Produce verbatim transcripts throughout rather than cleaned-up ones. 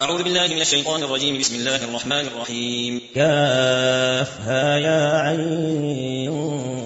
أعوذ بالله من الشيطان الرجيم. بسم الله الرحمن الرحيم. كافها يا عين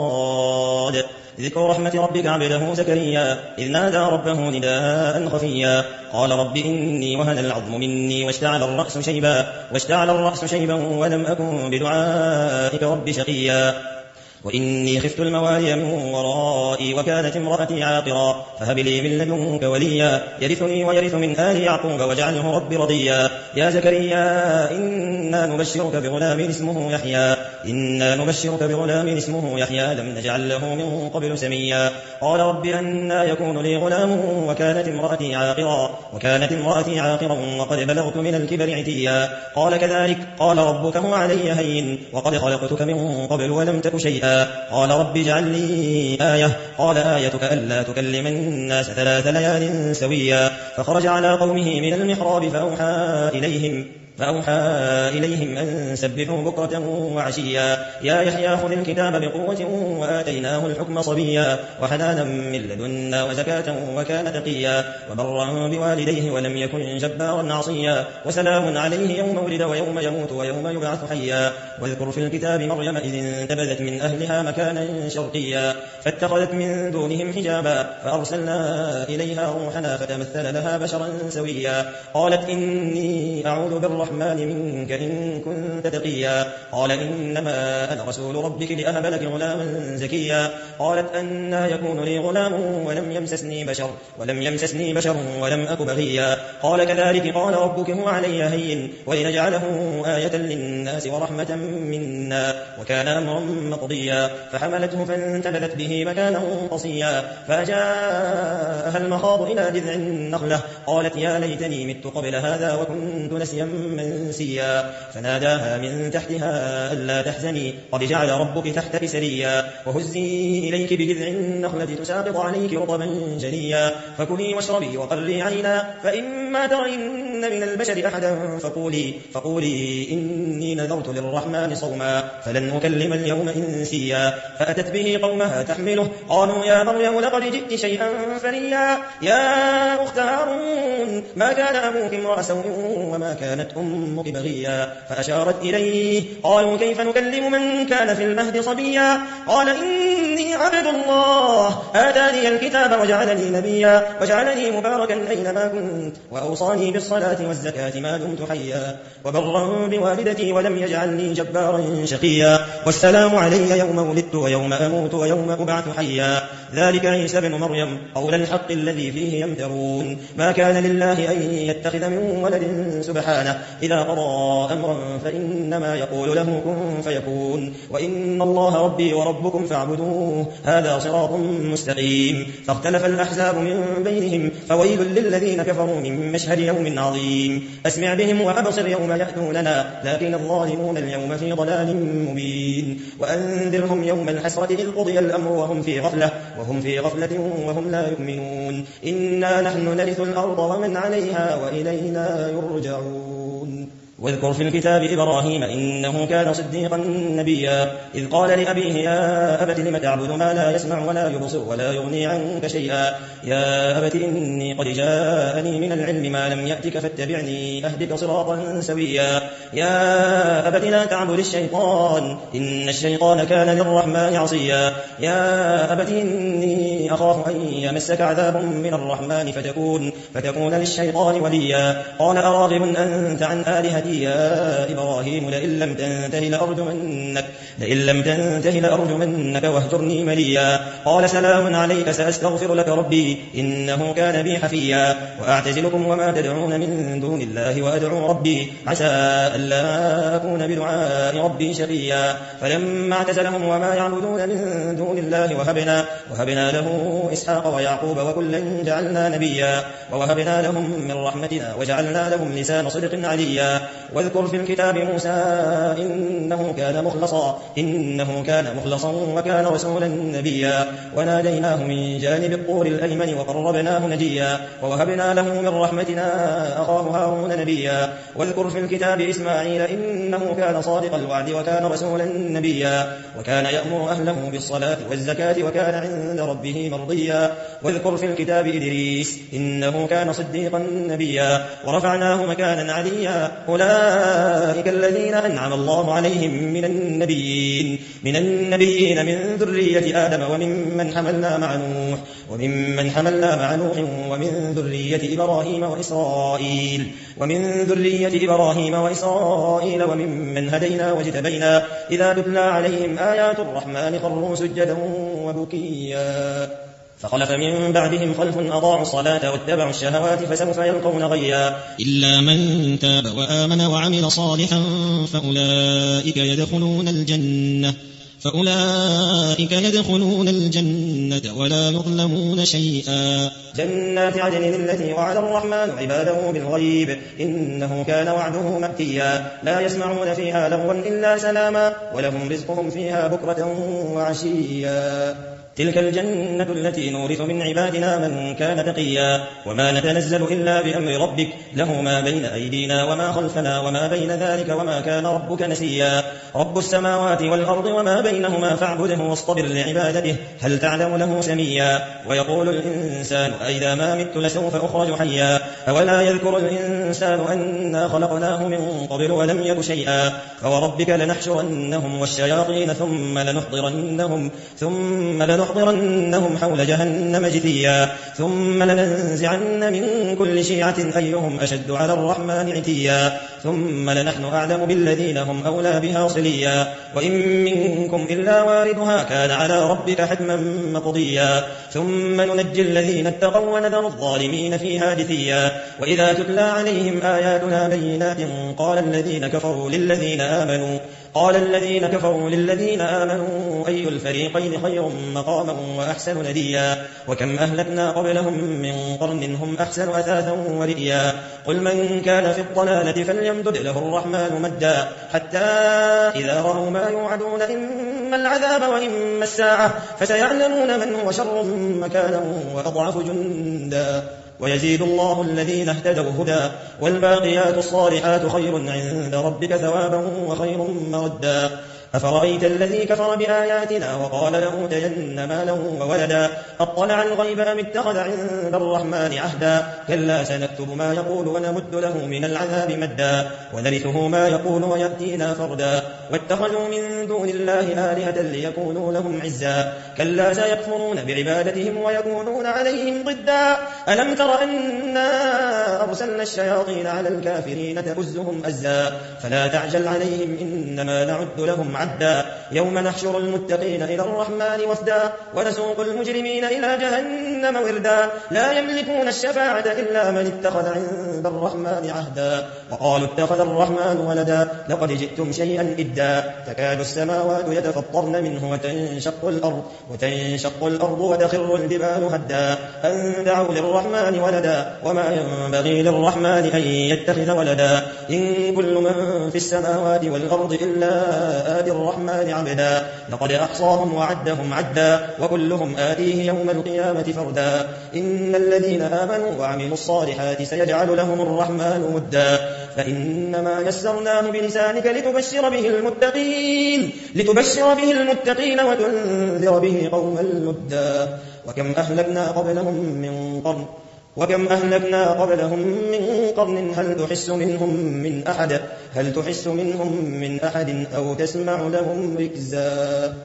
صاد ذكر رحمة ربك عبده زكريا إذ نادى ربه نداء خفيا قال رب إني وهن العظم مني واشتعل الرأس شيبا واشتعل الرأس شيبا ولم أكن بدعائك رب شقيا وإني خفت الموالي من ورائي وكانت امرأتي عاقرا فهب لي من لدنك وليا يرثني ويرث من آل يعقوب واجعله رب رضيا يا زكريا إنا نبشرك بغلام اسمه يحيى إنا نبشرك بغلام اسمه يحيى لم نجعل له من قبل سميا قال رب أنى يكون لي غلام وكانت امرأتي عاقرا وكانت امرأتي عاقرا وقد بلغت من الكبر عتيا قال كذلك قال ربك هو علي هين وقد خلقتك من قبل ولم تك شيئا قال رب اجعل لي آية قال آيتك ألا تكلم الناس ثلاث ليال سويا فخرج على قومه من المحراب فأوحى إليهم فأوحى إليهم أن سبحوا بكرة وعشيا يا يحيى خذ الكتاب بقوة وآتيناه الحكم صبيا وحنانا من لدنا وزكاة وكان تقيا وبرا بوالديه ولم يكن جبارا عصيا وسلام عليه يوم ولد ويوم يموت ويوم يبعث حيا واذكر في الكتاب مريم إذ انتبذت من أهلها مكانا شرقيا فاتخذت من دونهم حجابا فأرسلنا إليها روحنا فتمثل لها بشرا سويا قالت إني أعوذ بالرحمن الرحمن منك إن كنت تقيا قال إنما أنا رسول ربك لأهب لك غلاما زكيا قالت أنى يكون لي غلام ولم يمسسني بشر ولم يمسسني بشر ولم أك بغيا قال كذلك قال ربك هو علي هين ولنجعله آية للناس ورحمة منا وكان أمرا مقضيا فحملته فانتبذت به مكانا قصيا فأجاءها المخاض إلى جذع النخلة قالت يا ليتني مت قبل هذا وكنت نسيا منسيا فناداها من تحتها ألا تحزني قد جعل ربك تحتك سريا وهزي إليك بجذع النخلة تساقط عليك رطبا جنيا فكلي واشربي وقري عينا فإما ترين من البشر أحدا فقولي, فقولي إني نذرت للرحمن صوما فلن أكلم اليوم إنسيا فأتت به قومها تحمله قالوا يا مريم لقد جئت شيئا فريا يا أخت هارون ما كان أبوك امرأ سوء وما كانت أمك بغيا فأشارت إليه قالوا كيف نكلم من كان في المهد صبيا قال إني عبد الله آتاني الكتاب وجعلني نبيا وجعلني مباركا أينما كنت وأوصاني بالصلاة والزكاة ما دمت حيا وبرا بوالدتي ولم يجعلني جبارا شقيا والسلام علي يوم ولدت ويوم أموت ويوم أبعث حيا ذلك عيسى بن مريم قول الحق الذي فيه يمترون ما كان لله أن يتخذ من ولد سبحانه إذا قضى أمرا فإنما يقول له كن فيكون وإن الله ربي وربكم فاعبدوه هذا صراط مستقيم فاختلف الأحزاب من بينهم فويل للذين كفروا من مشهد يوم عظيم أسمع بهم وأبصر يوم يأتوننا لكن الظالمون اليوم في ضلال مبين وأنذرهم يوم الحسرة إذ قضي الأمر وهم في غفلة وهم في غفلة وهم لا يؤمنون إنا نحن نرث الأرض ومن عليها وإلينا يرجعون واذكر في الكتاب إبراهيم إنه كان صديقا نبيا إذ قال لأبيه يا أبت لم تعبد ما لا يسمع ولا يبصر ولا يغني عنك شيئا يا أبت إني قد جاءني من العلم ما لم يأتك فاتبعني أهدك صراطا سويا يا أبت لا تعبد الشيطان إن الشيطان كان للرحمن عصيا يا أبت إني أخاف أن يمسك عذاب من الرحمن فتكون, فتكون للشيطان وليا قال أراغب أنت عن آلهتي يا إبراهيم لئن لم تنته لأرجمنك, لئن لم تنته لأرجمنك واهجرني مليا قال سلام عليك سأستغفر لك ربي إنه كان بي حفيا وأعتزلكم وما تدعون من دون الله وأدعو ربي عسى ألا أكون بدعاء ربي شقيا فلما اعتزلهم وما يعبدون من دون الله وهبنا, وهبنا له إسحاق ويعقوب وكلا جعلنا نبيا ووهبنا لهم من رحمتنا وجعلنا لهم لسان صدق عليا واذكر في الكتاب موسى إنه كان مخلصا إنه كان مخلصا وكان رسولا نبيا وناديناه من جانب الطور الأيمن وقربناه نجيا ووهبنا له من رحمتنا أخاه هارون نبيا واذكر في الكتاب إسماعيل إنه كان صادق الوعد وكان رسولا نبيا وكان يأمر أهله بالصلاة والزكاة وكان عند ربه مرضيا واذكر في الكتاب إدريس إنه كان صديقا نبيا ورفعناه مكانا عليا أولئك الذين أنعم الله عليهم من النبيين من النبيين من ذرية آدم وممن حملنا مع نوح وممن حملنا مع نوح ومن ذرية إبراهيم وإسرائيل ومن ذرية إبراهيم وإسرائيل وممن هدينا واجتبينا إذا تتلى عليهم آيات الرحمن خروا سجدا وبكيا فخلف من بعدهم خلف أضاعوا الصلاة واتبعوا الشهوات فسوف يلقون غيا إلا من تاب وآمن وعمل صالحا فأولئك يدخلون الجنة فأولئك يدخلون الجنة ولا يظلمون شيئا جنات عدن التي وعد الرحمن عباده بالغيب إنه كان وعده مأتيا لا يسمعون فيها لغوا إلا سلاما ولهم رزقهم فيها بكرة وعشيا تلك الجنة التي نورث من عبادنا من كان تقيا وما نتنزل إلا بأمر ربك له ما بين أيدينا وما خلفنا وما بين ذلك وما كان ربك نسيا رب السماوات والأرض وما بينهما فاعبده واصطبر لعبادته هل تعلم له سميا ويقول الإنسان أئذا ما مت لسوف أخرج حيا أولا يذكر الإنسان أنا خلقناه من قبل ولم يك شيئا فوربك لنحشرنهم والشياطين ثم لنحضرنهم ثم لنحضرنهم لنحضرنهم حول جهنم جثيا ثم لننزعن من كل شيعة أيهم أشد على الرحمن عتيا ثم لنحن أعلم بالذين هم أولى بها صليا وإن منكم إلا واردها كان على ربك حتما مقضيا ثم ننجي الذين اتقوا ونذر الظالمين فيها جثيا وإذا تتلى عليهم آياتنا بينات قال الذين كفروا للذين آمنوا قال الذين كفروا للذين آمنوا أي الفريقين خير مقاما وأحسن نديا وكم أهلكنا قبلهم من قرن هم أحسن أثاثا ورئيا قل من كان في الضلالة فليمدد له الرحمن مدا حتى إذا رأوا ما يوعدون إما العذاب وإما الساعة فسيعلمون من هو شر مكانا وأضعف جندا ويزيد الله الذين اهتدوا هدى والباقيات الصالحات خير عند ربك ثوابا وخير مردا أفرأيت الذي كفر بآياتنا وقال لأوتين مالا وولدا أطلع الغيب أم اتخذ عند الرحمن عهدا كلا سنكتب ما يقول ونمد له من العذاب مدا ونرثه ما يقول ويأتينا فردا واتخذوا من دون الله آلهة ليكونوا لهم عزا كلا سيكفرون بعبادتهم ويكونون عليهم ضدا ألم تر أنا أرسلنا الشياطين على الكافرين تؤزهم أزا فلا تعجل عليهم إنما نعد لهم عدا يوم نحشر المتقين إلى الرحمن وفدا ونسوق المجرمين إلى جهنم وردا لا يملكون الشفاعة إلا من اتخذ عند الرحمن عهدا وقالوا اتخذ الرحمن ولدا لقد جئتم شيئا إدا تكاد السماوات يتفطرن منه وتنشق الأرض وتنشق الأرض وتخر الجبال هدا أن دعوا للرحمن ولدا وما ينبغي للرحمن أن يتخذ ولدا إن كل من في السماوات والأرض إلا آتي الرحمن عبدا لقد أحصاهم وعدهم عدا وكلهم آتيه يوم القيامة فردا إن الذين آمنوا وعملوا الصالحات سيجعل لهم الرحمن مدا فإنما يسرناه بلسانك لتبشر به المتقين لتبشر به المتقين وتنذر به قوما لدا وكم أهلكنا قبلهم من قرن وكم أهلكنا قبلهم من قرن هل تحس منهم من أحد هل تحس منهم من أحد أو تسمع لهم ركزا